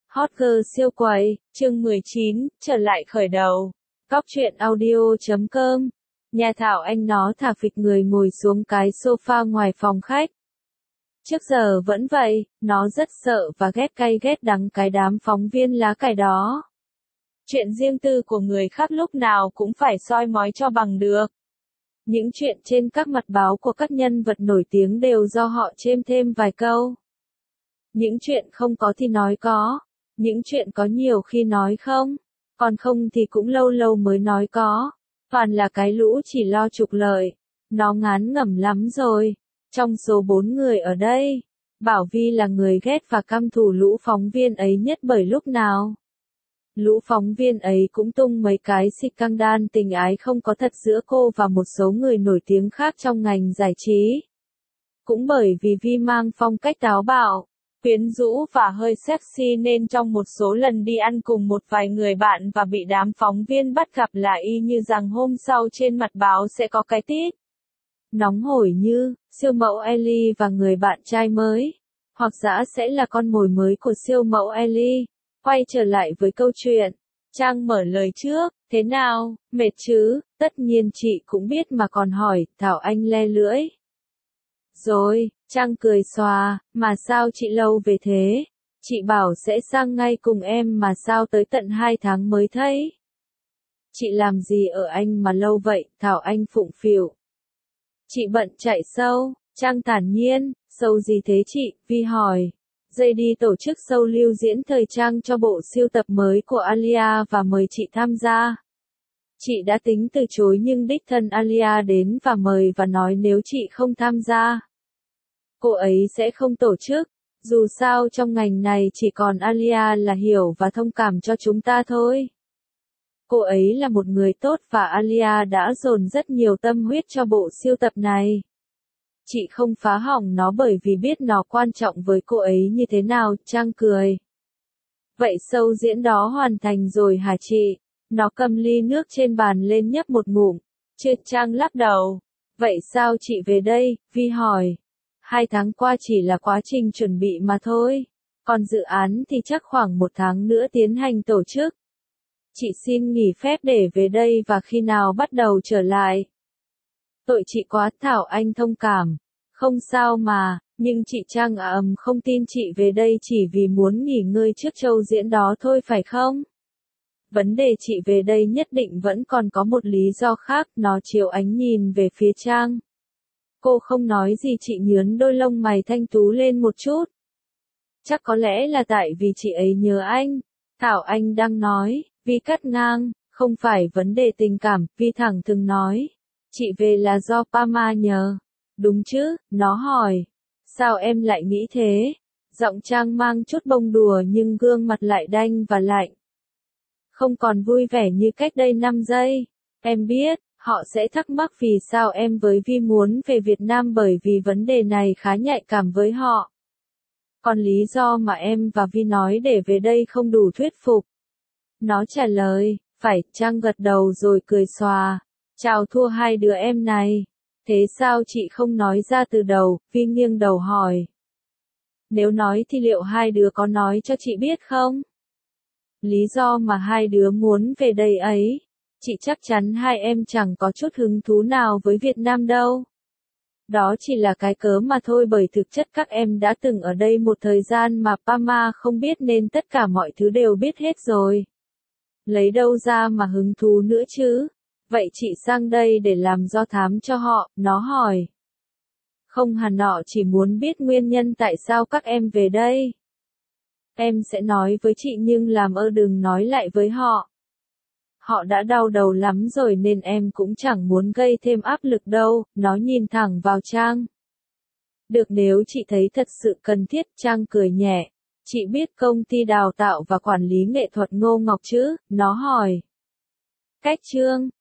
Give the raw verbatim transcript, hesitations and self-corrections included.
Hot girl siêu quầy, chương mười chín, trở lại khởi đầu. Góc truyện audio chấm com. Nhà Thảo Anh nó thả phịch người ngồi xuống cái sofa ngoài phòng khách. Trước giờ vẫn vậy, nó rất sợ và ghét cay ghét đắng cái đám phóng viên lá cải đó. Chuyện riêng tư của người khác lúc nào cũng phải soi mói cho bằng được. Những chuyện trên các mặt báo của các nhân vật nổi tiếng đều do họ chêm thêm vài câu. Những chuyện không có thì nói có. Những chuyện có nhiều khi nói không, còn không thì cũng lâu lâu mới nói có. Toàn là cái lũ chỉ lo trục lợi. Nó ngán ngẩm lắm rồi. Trong số bốn người ở đây, Bảo Vi là người ghét và căm thù lũ phóng viên ấy nhất bởi lúc nào. Lũ phóng viên ấy cũng tung mấy cái scandal tình ái không có thật giữa cô và một số người nổi tiếng khác trong ngành giải trí. Cũng bởi vì Vi mang phong cách táo bạo, quyến rũ và hơi sexy nên trong một số lần đi ăn cùng một vài người bạn và bị đám phóng viên bắt gặp là y như rằng hôm sau trên mặt báo sẽ có cái tít nóng hổi như siêu mẫu Ellie và người bạn trai mới, hoặc dã sẽ là con mồi mới của siêu mẫu Ellie. Quay trở lại với câu chuyện, Trang mở lời trước, thế nào, mệt chứ, tất nhiên chị cũng biết mà còn hỏi, Thảo Anh le lưỡi. Rồi, Trang cười xòa, mà sao chị lâu về thế? Chị bảo sẽ sang ngay cùng em mà sao tới tận hai tháng mới thấy? Chị làm gì ở Anh mà lâu vậy? Thảo Anh phụng phịu. Chị bận chạy show, Trang thản nhiên, show gì thế chị? Vi hỏi. Dây đi tổ chức show lưu diễn thời trang cho bộ siêu tập mới của Alia và mời chị tham gia. Chị đã tính từ chối nhưng đích thân Alia đến và mời và nói nếu chị không tham gia, cô ấy sẽ không tổ chức. Dù sao trong ngành này chỉ còn Alia là hiểu và thông cảm cho chúng ta thôi. Cô ấy là một người tốt và Alia đã dồn rất nhiều tâm huyết cho bộ siêu tập này. Chị không phá hỏng nó bởi vì biết nó quan trọng với cô ấy như thế nào, Trang cười. Vậy show diễn đó hoàn thành rồi hả chị? Nó cầm ly nước trên bàn lên nhấp một ngụm. Chưa, Trang lắc đầu. Vậy sao chị về đây? Vi hỏi. Hai tháng qua chỉ là quá trình chuẩn bị mà thôi. Còn dự án thì chắc khoảng một tháng nữa tiến hành tổ chức. Chị xin nghỉ phép để về đây và khi nào bắt đầu trở lại. Tội chị quá, Thảo Anh thông cảm. Không sao mà, nhưng chị Trang ầm không tin chị về đây chỉ vì muốn nghỉ ngơi trước show diễn đó thôi phải không? Vấn đề chị về đây nhất định vẫn còn có một lý do khác, nó chiếu ánh nhìn về phía Trang. Cô không nói gì, chị nhướn đôi lông mày thanh tú lên một chút. Chắc có lẽ là tại vì chị ấy nhớ anh. Thảo Anh đang nói, Vi cắt ngang, không phải vấn đề tình cảm, Vi thẳng thừng nói. Chị về là do Pama nhờ. Đúng chứ, nó hỏi. Sao em lại nghĩ thế? Giọng Trang mang chút bông đùa nhưng gương mặt lại đanh và lạnh. Không còn vui vẻ như cách đây năm giây. Em biết, họ sẽ thắc mắc vì sao em với Vi muốn về Việt Nam bởi vì vấn đề này khá nhạy cảm với họ. Còn lý do mà em và Vi nói để về đây không đủ thuyết phục. Nó trả lời, phải, Trang gật đầu rồi cười xòa. Chào thua hai đứa em này. Thế sao chị không nói ra từ đầu? Vi nghiêng đầu hỏi. Nếu nói thì liệu hai đứa có nói cho chị biết không? Lý do mà hai đứa muốn về đây ấy, chị chắc chắn hai em chẳng có chút hứng thú nào với Việt Nam đâu. Đó chỉ là cái cớ mà thôi bởi thực chất các em đã từng ở đây một thời gian mà Pama không biết nên tất cả mọi thứ đều biết hết rồi. Lấy đâu ra mà hứng thú nữa chứ? Vậy chị sang đây để làm do thám cho họ, nó hỏi. Không hẳn, họ chỉ muốn biết nguyên nhân tại sao các em về đây. Em sẽ nói với chị nhưng làm ơn đừng nói lại với họ. Họ đã đau đầu lắm rồi nên em cũng chẳng muốn gây thêm áp lực đâu, nó nhìn thẳng vào Trang. Được, nếu chị thấy thật sự cần thiết, Trang cười nhẹ. Chị biết công ty đào tạo và quản lý nghệ thuật Ngô Ngọc chứ, nó hỏi. Cách chương.